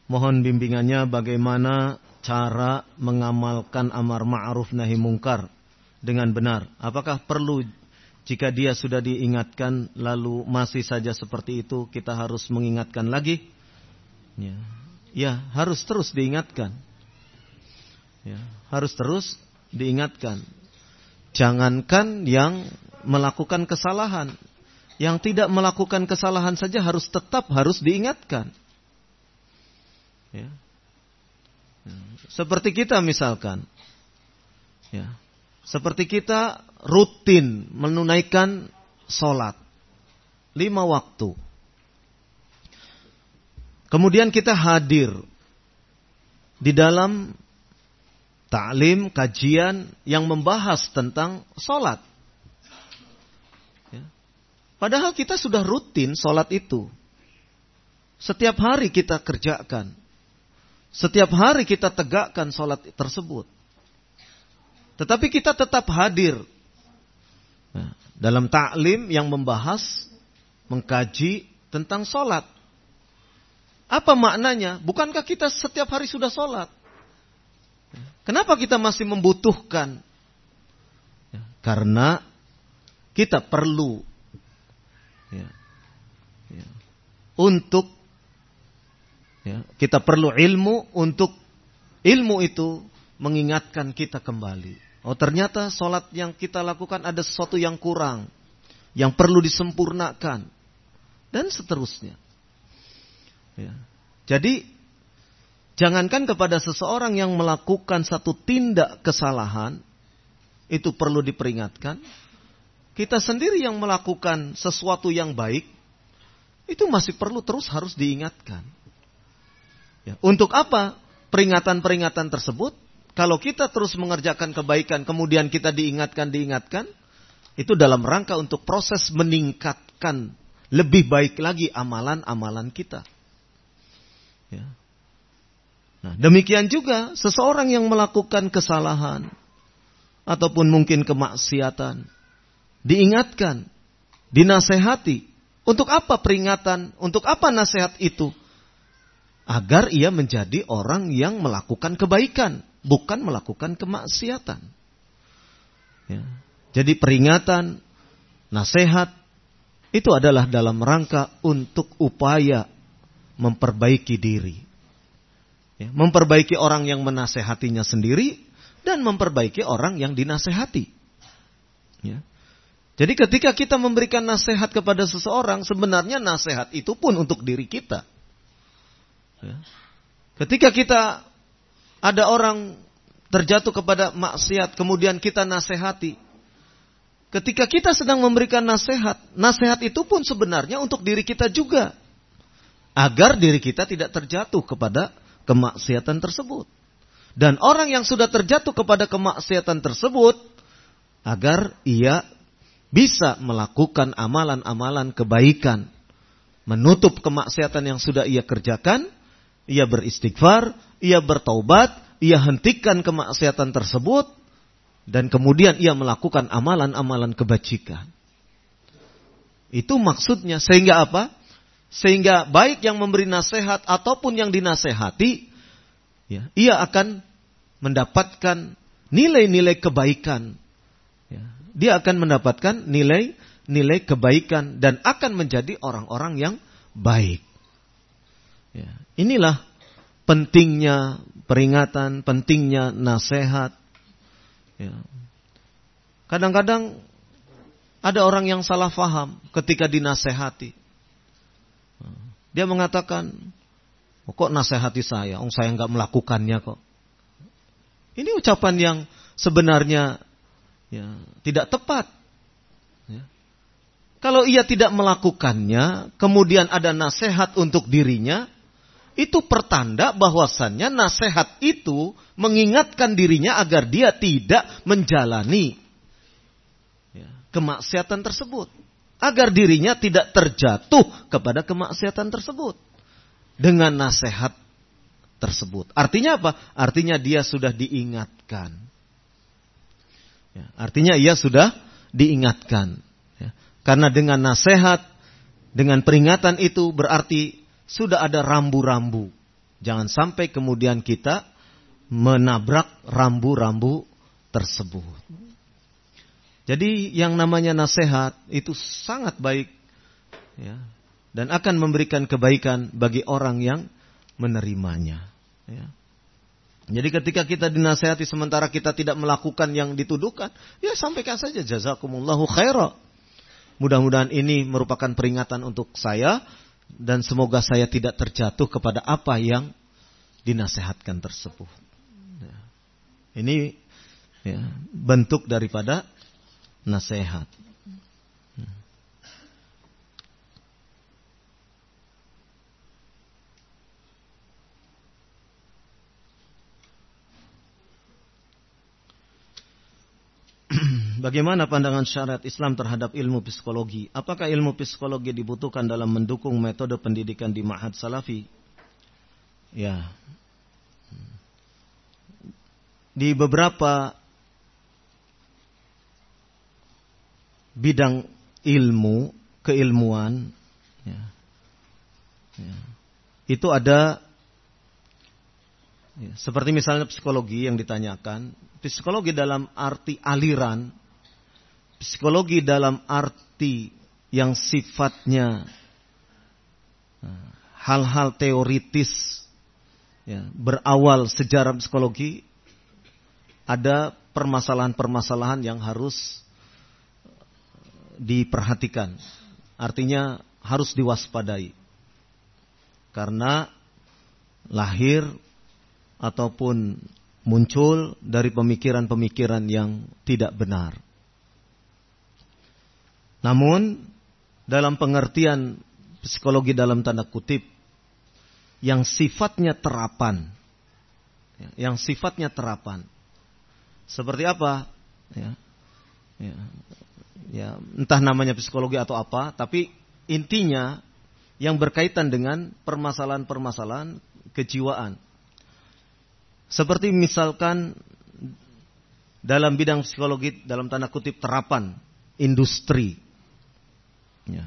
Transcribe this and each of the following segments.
Mohon bimbingannya bagaimana cara mengamalkan amar ma'ruf nahi mungkar dengan benar. Apakah perlu jika dia sudah diingatkan lalu masih saja seperti itu kita harus mengingatkan lagi? Ya, harus terus diingatkan. Ya, harus terus diingatkan. Jangankan yang melakukan kesalahan, yang tidak melakukan kesalahan saja tetap harus diingatkan. Ya. Seperti kita misalkan, ya, seperti kita rutin menunaikan sholat 5 waktu. Kemudian kita hadir di dalam ta'lim, kajian yang membahas tentang sholat. Ya. Padahal kita sudah rutin sholat itu. Setiap hari kita kerjakan. Setiap hari kita tegakkan sholat tersebut. Tetapi kita tetap hadir dalam ta'lim yang membahas, mengkaji tentang sholat. Apa maknanya? Bukankah kita setiap hari sudah sholat? Kenapa kita masih membutuhkan? Karena kita perlu untuk kita perlu ilmu untuk ilmu itu mengingatkan kita kembali. Oh, ternyata sholat yang kita lakukan ada sesuatu yang kurang, yang perlu disempurnakan, dan seterusnya. Ya. Jadi, jangankan kepada seseorang yang melakukan satu tindak kesalahan, itu perlu diperingatkan. Kita sendiri yang melakukan sesuatu yang baik, itu masih perlu terus harus diingatkan. Ya. Untuk apa peringatan-peringatan tersebut? Kalau kita terus mengerjakan kebaikan, kemudian kita diingatkan, itu dalam rangka untuk proses meningkatkan lebih baik lagi amalan-amalan kita. Ya. Nah, demikian juga seseorang yang melakukan kesalahan ataupun mungkin kemaksiatan, diingatkan, dinasehati. Untuk apa peringatan? Untuk apa nasihat itu? Agar ia menjadi orang yang melakukan kebaikan, bukan melakukan kemaksiatan. Ya. Jadi peringatan, nasihat, itu adalah dalam rangka untuk upaya memperbaiki diri. Ya. Memperbaiki orang yang menasehatinya sendiri, dan memperbaiki orang yang dinasehati. Ya. Jadi ketika kita memberikan nasihat kepada seseorang, sebenarnya nasihat itu pun untuk diri kita. Ya. Ketika kita ada orang terjatuh kepada maksiat, kemudian kita nasihati. Ketika kita sedang memberikan nasihat, nasihat itu pun sebenarnya untuk diri kita juga, agar diri kita tidak terjatuh kepada kemaksiatan tersebut. Dan orang yang sudah terjatuh kepada kemaksiatan tersebut, agar ia bisa melakukan amalan-amalan kebaikan, menutup kemaksiatan yang sudah ia kerjakan. Ia beristighfar, ia bertaubat, ia hentikan kemaksiatan tersebut, dan kemudian ia melakukan amalan-amalan kebajikan. Itu maksudnya. Sehingga apa? Sehingga baik yang memberi nasihat ataupun yang dinasehati, ya, ia akan mendapatkan nilai-nilai kebaikan. Ya, dia akan mendapatkan nilai-nilai kebaikan dan akan menjadi orang-orang yang baik. Ya, inilah pentingnya peringatan, pentingnya nasihat. Ya. Kadang-kadang ada orang yang salah faham ketika dinasehati. Dia mengatakan, oh, kok nasehati saya? Oh, saya nggak melakukannya kok. Ini ucapan yang sebenarnya ya, tidak tepat. Ya. Kalau ia tidak melakukannya, kemudian ada nasihat untuk dirinya, itu pertanda bahwasannya nasihat itu mengingatkan dirinya agar dia tidak menjalani kemaksiatan tersebut. Agar dirinya tidak terjatuh kepada kemaksiatan tersebut. Dengan nasihat tersebut. Artinya apa? Artinya dia sudah diingatkan. Ya, artinya ia sudah diingatkan. Ya, karena dengan nasihat, dengan peringatan itu berarti sudah ada rambu-rambu Jangan sampai kemudian kita menabrak rambu-rambu tersebut. Jadi yang namanya nasihat itu sangat baik, ya, dan akan memberikan kebaikan bagi orang yang menerimanya. Ya. Jadi ketika kita dinasihati sementara kita tidak melakukan yang dituduhkan, ya sampaikan saja jazakumullahu khaira. Mudah-mudahan ini merupakan peringatan untuk saya dan semoga saya tidak terjatuh kepada apa yang dinasihatkan tersebut. Ya. Ini ya, bentuk daripada nasihat. Bagaimana pandangan syariat Islam terhadap ilmu psikologi? Apakah ilmu psikologi dibutuhkan dalam mendukung metode pendidikan di Ma'had Salafi? Ya. Di beberapa bidang ilmu, keilmuan, ya, ya, itu ada, ya, seperti misalnya psikologi yang ditanyakan, psikologi dalam arti aliran, psikologi dalam arti yang sifatnya hal-hal teoritis, ya, berawal sejarah psikologi, ada permasalahan-permasalahan yang harus diperhatikan. Artinya harus diwaspadai. Karena lahir ataupun muncul dari pemikiran-pemikiran yang tidak benar. Namun dalam pengertian psikologi dalam tanda kutip yang sifatnya terapan, yang sifatnya terapan, seperti apa? Ya, entah namanya psikologi atau apa, tapi intinya yang berkaitan dengan permasalahan-permasalahan kejiwaan. Seperti misalkan dalam bidang psikologi dalam tanda kutip terapan, industri. Ya.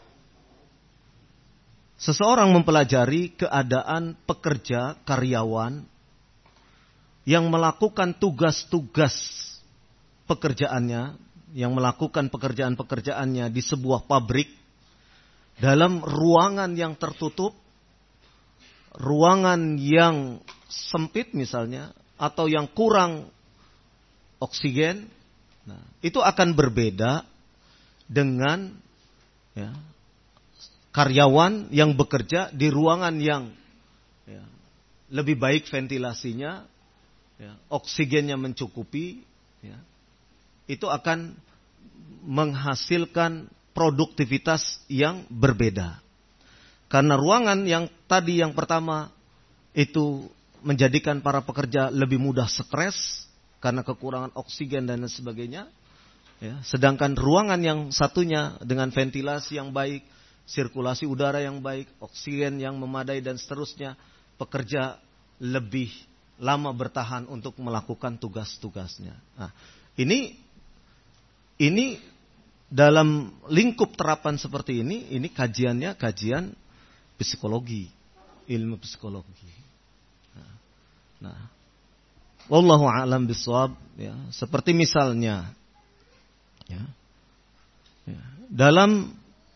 Seseorang mempelajari keadaan pekerja, karyawan yang melakukan tugas-tugas pekerjaannya, yang melakukan pekerjaan-pekerjaannya di sebuah pabrik dalam ruangan yang tertutup, ruangan yang sempit misalnya, atau yang kurang oksigen. Nah, itu akan berbeda dengan, ya, karyawan yang bekerja di ruangan yang, ya, lebih baik ventilasinya, ya, oksigennya mencukupi, ya. Itu akan menghasilkan produktivitas yang berbeda. Karena ruangan yang tadi yang pertama itu menjadikan para pekerja lebih mudah stres karena kekurangan oksigen dan sebagainya. Ya, sedangkan ruangan yang satunya dengan ventilasi yang baik, sirkulasi udara yang baik, oksigen yang memadai dan seterusnya, pekerja lebih lama bertahan untuk melakukan tugas-tugasnya. Nah, ini dalam lingkup terapan seperti ini kajiannya kajian psikologi, ilmu psikologi. Nah, wallahu a'lam bishawab, ya, seperti misalnya, ya, dalam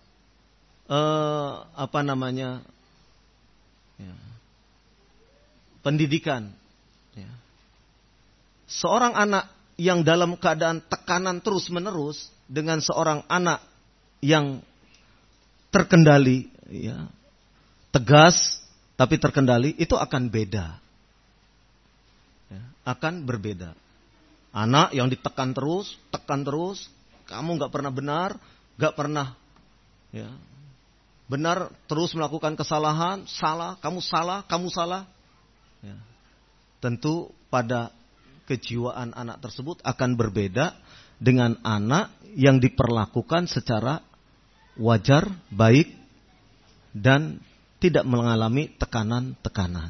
pendidikan, ya, seorang anak yang dalam keadaan tekanan terus-menerus dengan seorang anak yang terkendali, ya, tegas tapi terkendali, itu akan beda, ya, akan berbeda. Anak yang ditekan terus, tekan terus, kamu nggak pernah benar, nggak pernah, ya, benar, terus melakukan kesalahan, salah, kamu salah, ya. Tentu pada kejiwaan anak tersebut akan berbeda dengan anak yang diperlakukan secara wajar, baik, dan tidak mengalami tekanan-tekanan.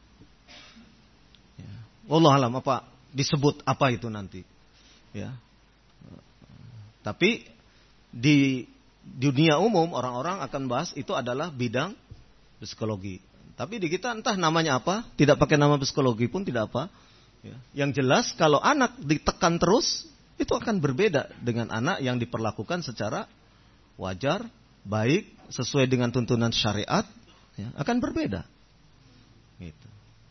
Ya. Wallahu alam, apa disebut apa itu nanti. Ya. Tapi di dunia umum orang-orang akan bahas itu adalah bidang psikologi. Tapi di kita entah namanya apa, tidak pakai nama psikologi pun tidak apa. Ya. Yang jelas kalau anak ditekan terus, itu akan berbeda dengan anak yang diperlakukan secara wajar, baik, sesuai dengan tuntunan syariat, ya, akan berbeda. Gitu.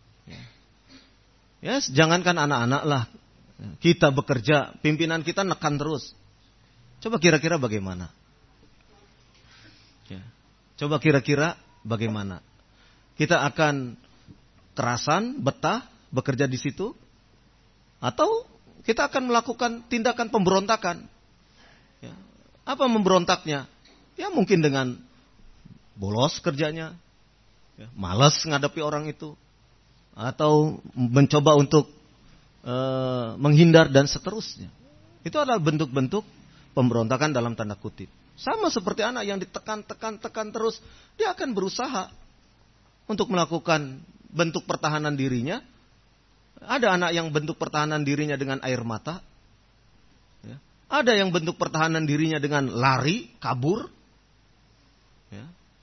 Ya, jangankan anak-anak lah, kita bekerja, pimpinan kita nekan terus. Coba kira-kira bagaimana? Ya. Coba kira-kira bagaimana? Kita akan kerasan, betah, bekerja di situ? Atau kita akan melakukan tindakan pemberontakan? Ya. Apa memberontaknya? Ya mungkin dengan bolos kerjanya, ya, malas menghadapi orang itu, atau mencoba untuk menghindar dan seterusnya. Itu adalah bentuk-bentuk pemberontakan dalam tanda kutip. Sama seperti anak yang ditekan terus, dia akan berusaha untuk melakukan bentuk pertahanan dirinya. Ada anak yang bentuk pertahanan dirinya dengan air mata. Ya. Ada yang bentuk pertahanan dirinya dengan lari, kabur. Ya.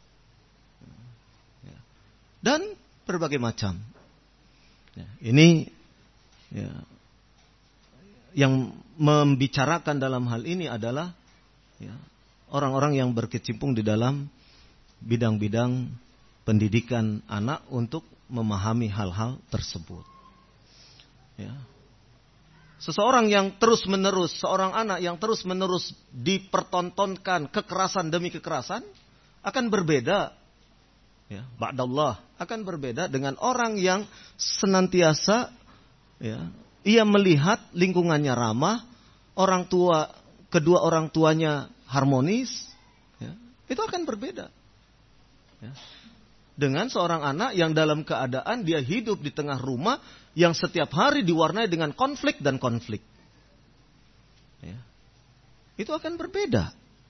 Ya. Dan berbagai macam. Ya. Ini ya, yang membicarakan dalam hal ini adalah ya, orang-orang yang berkecimpung di dalam bidang-bidang pendidikan anak untuk memahami hal-hal tersebut. Ya. Seorang anak yang terus-menerus dipertontonkan kekerasan demi kekerasan akan berbeda. Ya, ba'dallah akan berbeda dengan orang yang senantiasa ya, ia melihat lingkungannya ramah, kedua orang tuanya harmonis, ya, itu akan berbeda. Ya. Dengan seorang anak yang dalam keadaan dia hidup di tengah rumah yang setiap hari diwarnai dengan konflik dan konflik. Ya. Itu akan berbeda.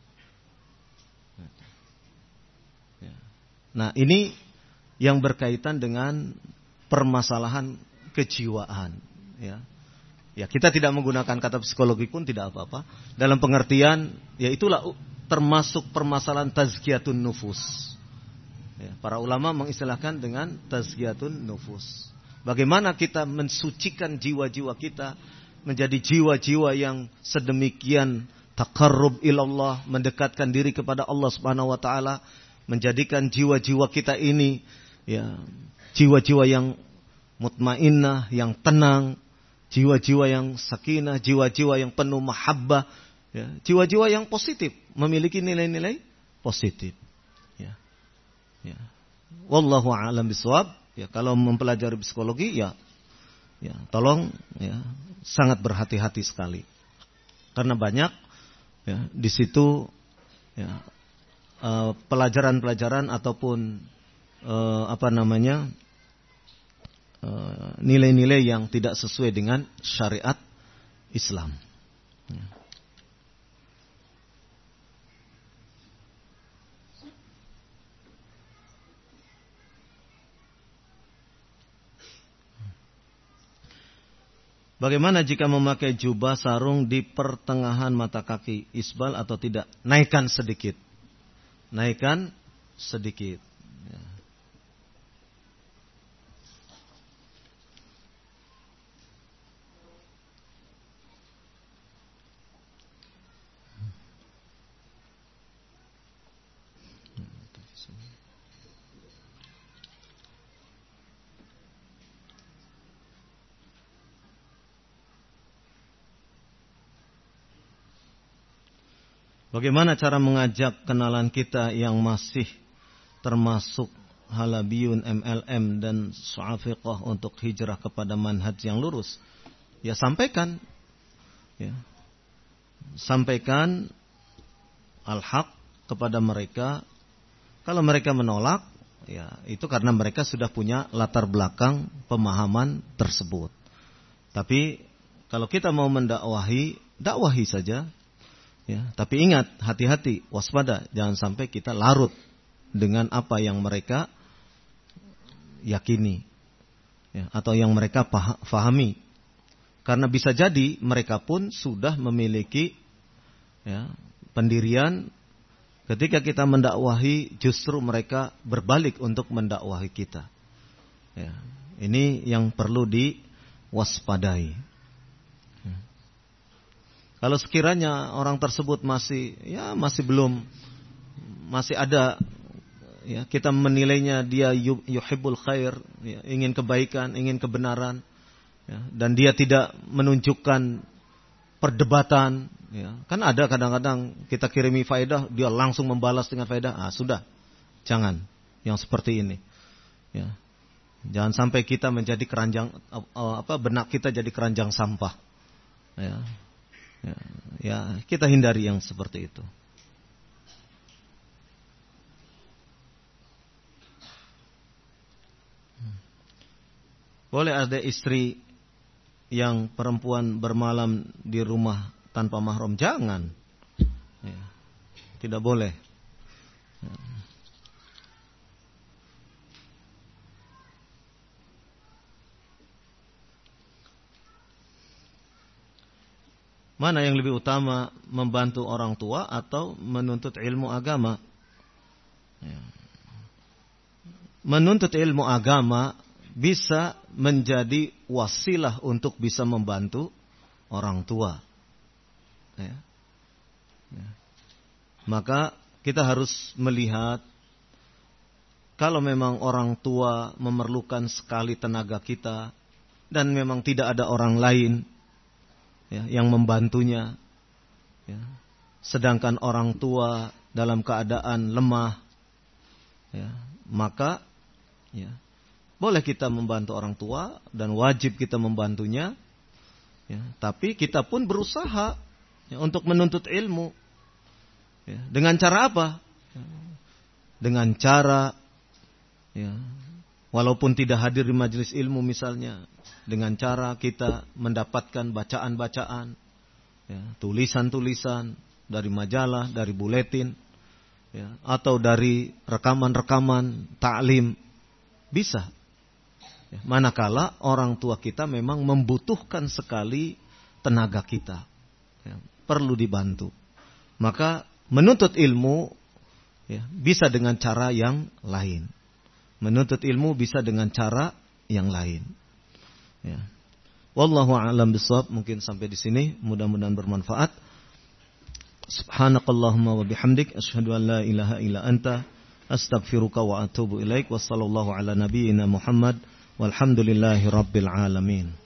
Ya. Nah, ini yang berkaitan dengan permasalahan kejiwaan. Ya. Ya, kita tidak menggunakan kata psikologi pun tidak apa-apa. Dalam pengertian, ya itulah termasuk permasalahan tazkiyatun nufus. Ya, para ulama mengistilahkan dengan tazkiyatun nufus. Bagaimana kita mensucikan jiwa-jiwa kita menjadi jiwa-jiwa yang sedemikian taqarrub ilallah, mendekatkan diri kepada Allah Subhanahu wa taala, menjadikan jiwa-jiwa kita ini ya jiwa-jiwa yang mutmainnah, yang tenang, jiwa-jiwa yang sakinah, jiwa-jiwa yang penuh mahabbah, ya, jiwa-jiwa yang positif, memiliki nilai-nilai positif. Ya. Ya. Wallahu a'lam bishawab. Ya, kalau mempelajari psikologi ya tolong ya sangat berhati-hati sekali. Karena banyak ya di situ ya pelajaran-pelajaran ataupun nilai-nilai yang tidak sesuai dengan syariat Islam. Ya. Bagaimana jika memakai jubah sarung di pertengahan mata kaki, isbal atau tidak? Naikkan sedikit. Naikkan sedikit. Ya. Bagaimana cara mengajak kenalan kita yang masih termasuk halabiyun, MLM dan su'afiqah untuk hijrah kepada manhaj yang lurus? Ya sampaikan. Ya. Sampaikan al-haq kepada mereka. Kalau mereka menolak, ya itu karena mereka sudah punya latar belakang pemahaman tersebut. Tapi kalau kita mau mendakwahi, dakwahi saja. Ya, tapi ingat, hati-hati, waspada, jangan sampai kita larut dengan apa yang mereka yakini, ya, atau yang mereka fahami. Karena bisa jadi mereka pun sudah memiliki ya, pendirian Ketika kita mendakwahi, justru mereka berbalik untuk mendakwahi kita. Ya, ini yang perlu diwaspadai. Kalau sekiranya orang tersebut masih ada, ya, kita menilainya dia yuhibbul khair, ya, ingin kebaikan, ingin kebenaran, ya, dan dia tidak menunjukkan perdebatan, ya. Kan ada kadang-kadang kita kirimi faedah, dia langsung membalas dengan faedah. Sudah, jangan yang seperti ini, ya. Jangan sampai kita menjadi keranjang, benak kita jadi keranjang sampah, ya. Ya, kita hindari yang seperti itu. Boleh ada istri yang perempuan bermalam di rumah tanpa mahram? Jangan, ya, tidak boleh. Mana yang lebih utama, membantu orang tua atau menuntut ilmu agama? Ya. Menuntut ilmu agama bisa menjadi wasilah untuk bisa membantu orang tua. Ya. Ya. Maka kita harus melihat, kalau memang orang tua memerlukan sekali tenaga kita dan memang tidak ada orang lain, ya, yang membantunya, ya, sedangkan orang tua dalam keadaan lemah, ya, maka, ya, boleh kita membantu orang tua dan wajib kita membantunya, ya, tapi kita pun berusaha, ya, untuk menuntut ilmu, ya, dengan cara apa? Ya, dengan cara, ya, walaupun tidak hadir di majelis ilmu misalnya, dengan cara kita mendapatkan bacaan-bacaan, ya, tulisan-tulisan dari majalah, dari buletin, ya, atau dari rekaman-rekaman ta'lim, bisa. Ya, manakala orang tua kita memang membutuhkan sekali tenaga kita, ya, perlu dibantu, maka menuntut ilmu, ya, bisa dengan cara yang lain. Menuntut ilmu bisa dengan cara yang lain. Ya. Wallahu a'lam bishawab. Mungkin sampai di sini, mudah-mudahan bermanfaat. Subhanakallahumma wa bihamdik, asyhadu an la ilaha illa anta, astaghfiruka wa atubu ilaik. Wassallallahu ala nabiyyina Muhammad walhamdulillahi rabbil alamin.